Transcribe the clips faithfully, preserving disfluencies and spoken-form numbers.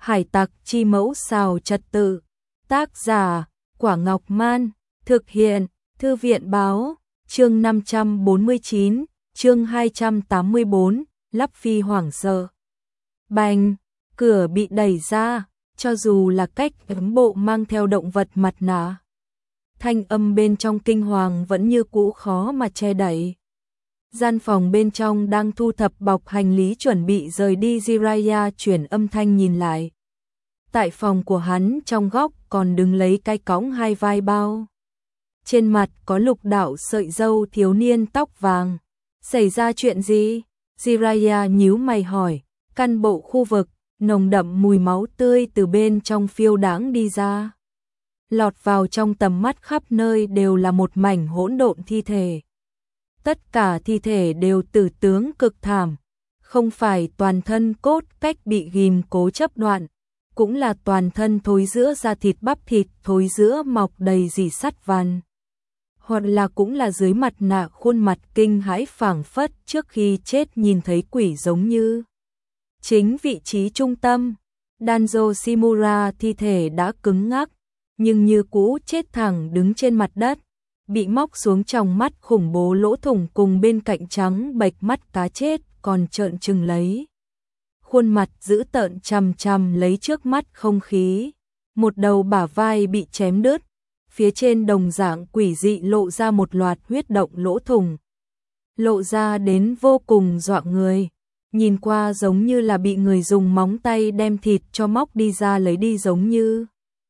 Hải tặc chi mẫu xào trật tự. Tác giả, Quả Ngọc Man. Thực hiện, Thư viện báo. Chương năm trăm bốn mươi chín, chương hai trăm tám mươi bốn, Lắp Phi hoảng sợ. Bành, cửa bị đẩy ra, cho dù là cách ấm bộ mang theo động vật mặt nạ. Thanh âm bên trong kinh hoàng vẫn như cũ khó mà che đậy. Gian phòng bên trong đang thu thập bọc hành lý chuẩn bị rời đi. Jiraiya chuyển âm thanh nhìn lại. Tại phòng của hắn trong góc còn đứng lấy cái cõng hai vai bao. Trên mặt có lục đạo sợi râu thiếu niên tóc vàng. Xảy ra chuyện gì? Jiraiya nhíu mày hỏi. Căn bộ khu vực, nồng đậm mùi máu tươi từ bên trong phiêu đãng đi ra. Lọt vào trong tầm mắt khắp nơi đều là một mảnh hỗn độn thi thể. Tất cả thi thể đều tử tướng cực thảm, không phải toàn thân cốt cách bị ghim cố chấp đoạn, cũng là toàn thân thối rữa da thịt bắp thịt thối rữa mọc đầy rỉ sắt vằn. Hoặc là cũng là dưới mặt nạ khuôn mặt kinh hãi phảng phất trước khi chết nhìn thấy quỷ giống như. Chính vị trí trung tâm, Danzo Shimura thi thể đã cứng ngắc, nhưng như cũ chết thẳng đứng trên mặt đất, bị móc xuống trong mắt khủng bố lỗ thủng cùng bên cạnh trắng bệch mắt cá chết còn trợn trừng lấy. Khuôn mặt dữ tợn chằm chằm lấy trước mắt không khí, một đầu bả vai bị chém đứt, phía trên đồng dạng quỷ dị lộ ra một loạt huyết động lỗ thủng. Lộ ra đến vô cùng dọa người, nhìn qua giống như là bị người dùng móng tay đem thịt cho móc đi ra lấy đi giống như.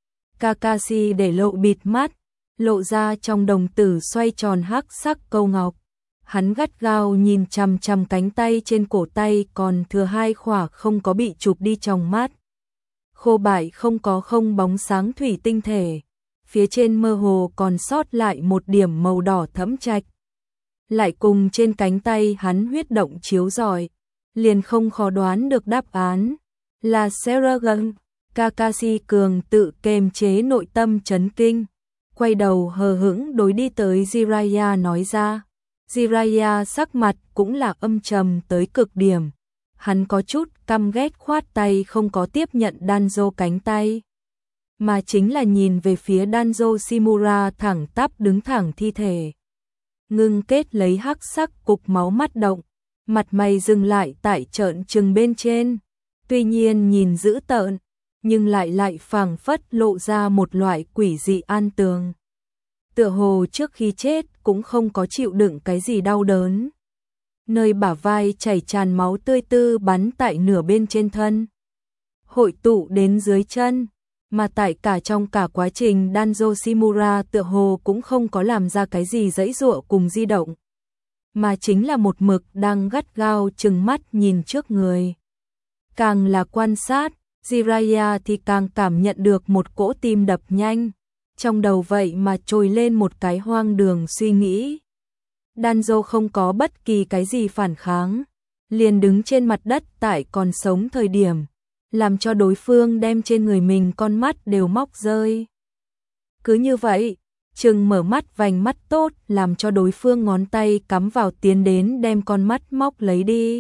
Kakashi để lộ bịt mắt, lộ ra trong đồng tử xoay tròn hắc sắc câu ngọc. Hắn gắt gao nhìn chằm chằm cánh tay trên cổ tay còn thừa hai khỏa không có bị chụp đi trong mắt. Khô bại không có không bóng sáng thủy tinh thể, phía trên mơ hồ còn sót lại một điểm màu đỏ thẫm trạch. Lại cùng trên cánh tay hắn huyết động chiếu rọi, liền không khó đoán được đáp án, là Seragon. Kakashi cường tự kềm chế nội tâm chấn kinh, quay đầu hờ hững đối đi tới Jiraiya nói ra. Jiraiya sắc mặt cũng là âm trầm tới cực điểm, hắn có chút căm ghét khoát tay không có tiếp nhận Danzo cánh tay, mà chính là nhìn về phía Danzo Shimura thẳng tắp đứng thẳng thi thể. Ngưng kết lấy hắc sắc cục máu mắt động, mặt mày dừng lại tại trợn trừng bên trên, tuy nhiên nhìn dữ tợn, nhưng lại lại phảng phất lộ ra một loại quỷ dị an tường. Tựa hồ trước khi chết cũng không có chịu đựng cái gì đau đớn. Nơi bả vai chảy tràn máu tươi tư bắn tại nửa bên trên thân, hội tụ đến dưới chân, mà tại cả trong cả quá trình Danzo Shimura tựa hồ cũng không có làm ra cái gì giãy giụa cùng di động, mà chính là một mực đang gắt gao trừng mắt nhìn trước người. Càng là quan sát, Jiraiya thì càng cảm nhận được một cỗ tim đập nhanh, trong đầu vậy mà trồi lên một cái hoang đường suy nghĩ. Danzo không có bất kỳ cái gì phản kháng, liền đứng trên mặt đất tại còn sống thời điểm, làm cho đối phương đem trên người mình con mắt đều móc rơi. Cứ như vậy, chừng mở mắt vành mắt tốt làm cho đối phương ngón tay cắm vào tiến đến đem con mắt móc lấy đi.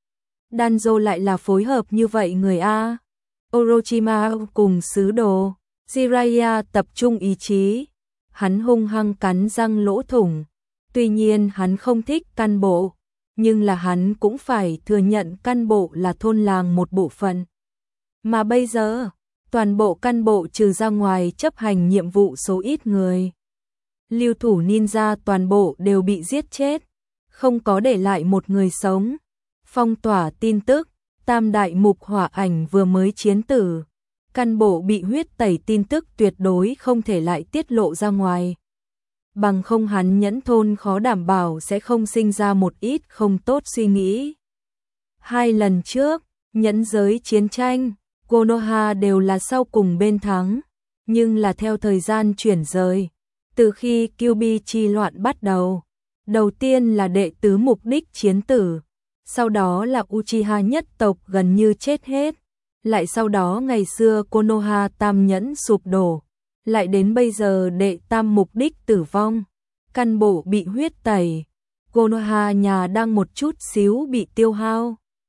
Danzo lại là phối hợp như vậy người A. Orochima cùng sứ đồ. Jiraiya tập trung ý chí, hắn hung hăng cắn răng lỗ thủng, tuy nhiên hắn không thích căn bộ, nhưng là hắn cũng phải thừa nhận căn bộ là thôn làng một bộ phận. Mà bây giờ, toàn bộ căn bộ trừ ra ngoài chấp hành nhiệm vụ số ít người. Lưu thủ ninja toàn bộ đều bị giết chết, không có để lại một người sống. Phong tỏa tin tức, tam đại mục hỏa ảnh vừa mới chiến tử. Căn bộ bị huyết tẩy tin tức tuyệt đối không thể lại tiết lộ ra ngoài. Bằng không hắn nhẫn thôn khó đảm bảo sẽ không sinh ra một ít không tốt suy nghĩ. Hai lần trước, nhẫn giới chiến tranh, Konoha đều là sau cùng bên thắng, nhưng là theo thời gian chuyển rời. Từ khi Kyuubi chi loạn bắt đầu, đầu tiên là đệ tứ mục đích chiến tử, sau đó là Uchiha nhất tộc gần như chết hết. Lại sau đó ngày xưa Konoha tam nhẫn sụp đổ, lại đến bây giờ đệ tam mục đích tử vong, căn bộ bị huyết tẩy, Konoha nhà đang một chút xíu bị tiêu hao,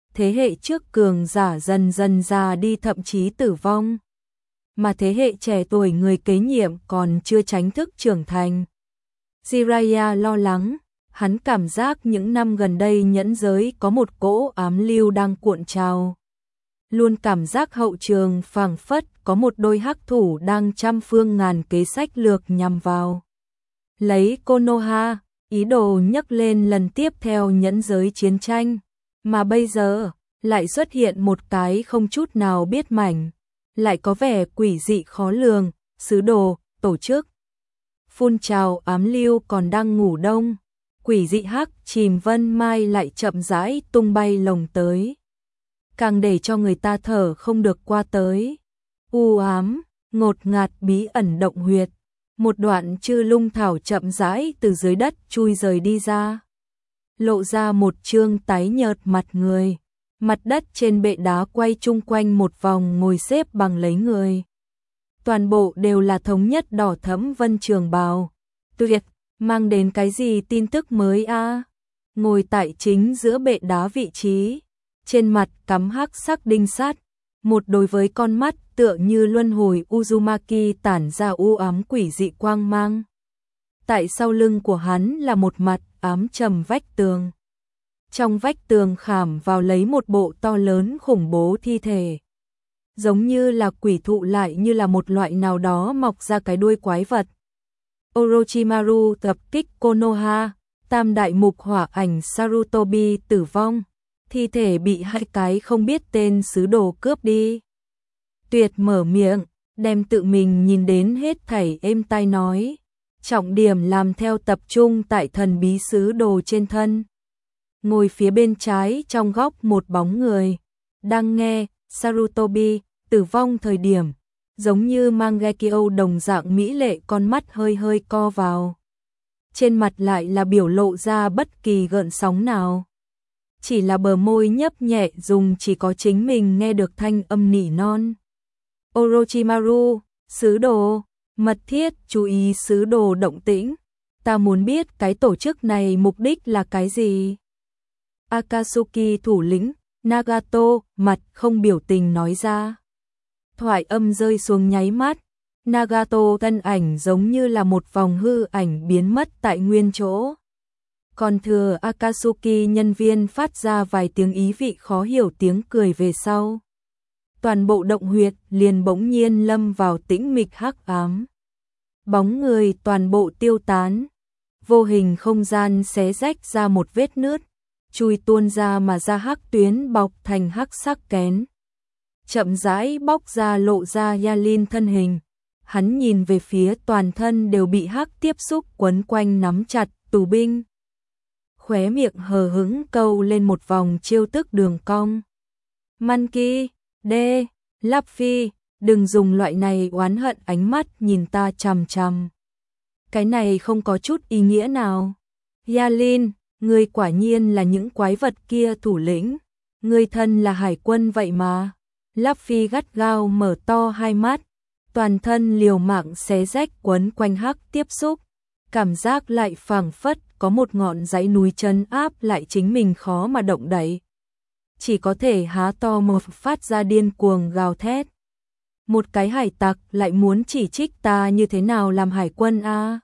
thế hệ trước cường giả dần dần già đi thậm chí tử vong, mà thế hệ trẻ tuổi người kế nhiệm còn chưa chính thức trưởng thành. Jiraiya lo lắng, hắn cảm giác những năm gần đây nhẫn giới có một cỗ ám lưu đang cuộn trào. Luôn cảm giác hậu trường phảng phất có một đôi hắc thủ đang trăm phương ngàn kế sách lược nhằm vào. Lấy Konoha, ý đồ nhấc lên lần tiếp theo nhẫn giới chiến tranh, mà bây giờ lại xuất hiện một cái không chút nào biết mảnh, lại có vẻ quỷ dị khó lường, sứ đồ, tổ chức. Phun trào ám lưu còn đang ngủ đông, quỷ dị hắc chìm vân mai lại chậm rãi tung bay lồng tới. Càng để cho người ta thở không được qua tới. U ám, ngột ngạt bí ẩn động huyệt, một đoạn chư lung thảo chậm rãi từ dưới đất chui rời đi ra. Lộ ra một trương tái nhợt mặt người, mặt đất trên bệ đá quay chung quanh một vòng ngồi xếp bằng lấy người. Toàn bộ đều là thống nhất đỏ thẫm vân trường bào. Tuyệt, mang đến cái gì tin tức mới a? À? Ngồi tại chính giữa bệ đá vị trí, trên mặt cắm hắc sắc đinh sắt, một đối với con mắt tựa như luân hồi Uzumaki tản ra u ám quỷ dị quang mang. Tại sau lưng của hắn là một mặt ám trầm vách tường. Trong vách tường khảm vào lấy một bộ to lớn khủng bố thi thể. Giống như là quỷ thụ lại như là một loại nào đó mọc ra cái đuôi quái vật. Orochimaru tập kích Konoha, tam đại mục hỏa ảnh Sarutobi tử vong. Thi thể bị hai cái không biết tên sứ đồ cướp đi. Tuyệt mở miệng, đem tự mình nhìn đến hết thảy êm tai nói. Trọng điểm làm theo tập trung tại thần bí sứ đồ trên thân. Ngồi phía bên trái trong góc một bóng người. Đang nghe, Sarutobi, tử vong thời điểm. Giống như Mangekyo đồng dạng mỹ lệ con mắt hơi hơi co vào. Trên mặt lại là biểu lộ ra bất kỳ gợn sóng nào. Chỉ là bờ môi nhấp nhẹ dùng chỉ có chính mình nghe được thanh âm nỉ non. Orochimaru, sứ đồ, mật thiết chú ý sứ đồ động tĩnh. Ta muốn biết cái tổ chức này mục đích là cái gì? Akatsuki thủ lĩnh, Nagato, mặt không biểu tình nói ra. Thoại âm rơi xuống nháy mắt. Nagato thân ảnh giống như là một vòng hư ảnh biến mất tại nguyên chỗ. Còn thừa Akatsuki nhân viên phát ra vài tiếng ý vị khó hiểu tiếng cười về sau. Toàn bộ động huyệt liền bỗng nhiên lâm vào tĩnh mịch hắc ám. Bóng người toàn bộ tiêu tán. Vô hình không gian xé rách ra một vết nứt, chui tuôn ra mà ra hắc tuyến bọc thành hắc sắc kén. Chậm rãi bóc ra lộ ra Yalin thân hình. Hắn nhìn về phía toàn thân đều bị hắc tiếp xúc quấn quanh nắm chặt tù binh. Khóe miệng hờ hững câu lên một vòng chiêu tức đường cong. Monkey, đê, Luffy, đừng dùng loại này oán hận ánh mắt nhìn ta chằm chằm. Cái này không có chút ý nghĩa nào. Yalin, ngươi quả nhiên là những quái vật kia thủ lĩnh. Ngươi thân là hải quân vậy mà. Luffy gắt gao mở to hai mắt. Toàn thân liều mạng xé rách quấn quanh hắc tiếp xúc. Cảm giác lại phảng phất có một ngọn dãy núi trấn áp lại chính mình khó mà động đậy. Chỉ có thể há to mồm phát ra điên cuồng gào thét. Một cái hải tặc lại muốn chỉ trích ta như thế nào làm hải quân a? À?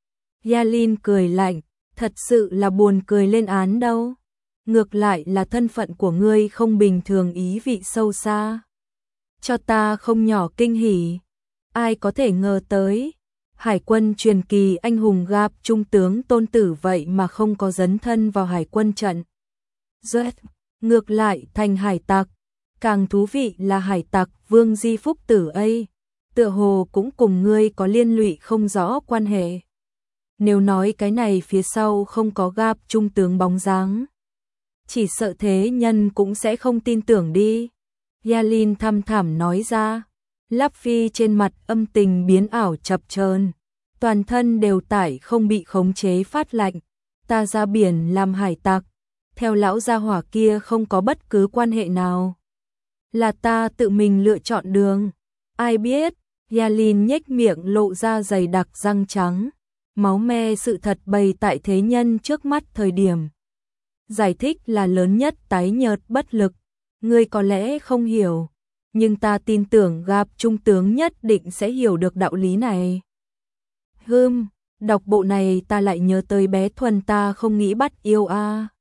Yalin cười lạnh, thật sự là buồn cười lên án đâu. Ngược lại là thân phận của ngươi không bình thường ý vị sâu xa. Cho ta không nhỏ kinh hỉ. Ai có thể ngờ tới, hải quân truyền kỳ anh hùng gặp trung tướng tôn tử vậy mà không có dấn thân vào hải quân trận. Rớt, ngược lại thành hải tặc. Càng thú vị là hải tặc Vương Di Phúc Tử ấy, tựa hồ cũng cùng ngươi có liên lụy không rõ quan hệ. Nếu nói cái này phía sau không có gặp trung tướng bóng dáng, chỉ sợ thế nhân cũng sẽ không tin tưởng đi. Yalin thăm thẳm nói ra. Luffy trên mặt âm tình biến ảo chập chờn, toàn thân đều tải không bị khống chế phát lạnh. Ta ra biển làm hải tặc, theo lão gia hỏa kia không có bất cứ quan hệ nào. Là ta tự mình lựa chọn đường. Ai biết, Yalin nhếch miệng lộ ra dày đặc răng trắng, máu me sự thật bày tại thế nhân trước mắt thời điểm. giải thích là lớn nhất tái nhợt bất lực. Ngươi có lẽ không hiểu, nhưng ta tin tưởng gặp trung tướng nhất định sẽ hiểu được đạo lý này. Hừm, đọc bộ này ta lại nhớ tới bé Thuần ta không nghĩ bắt yêu a.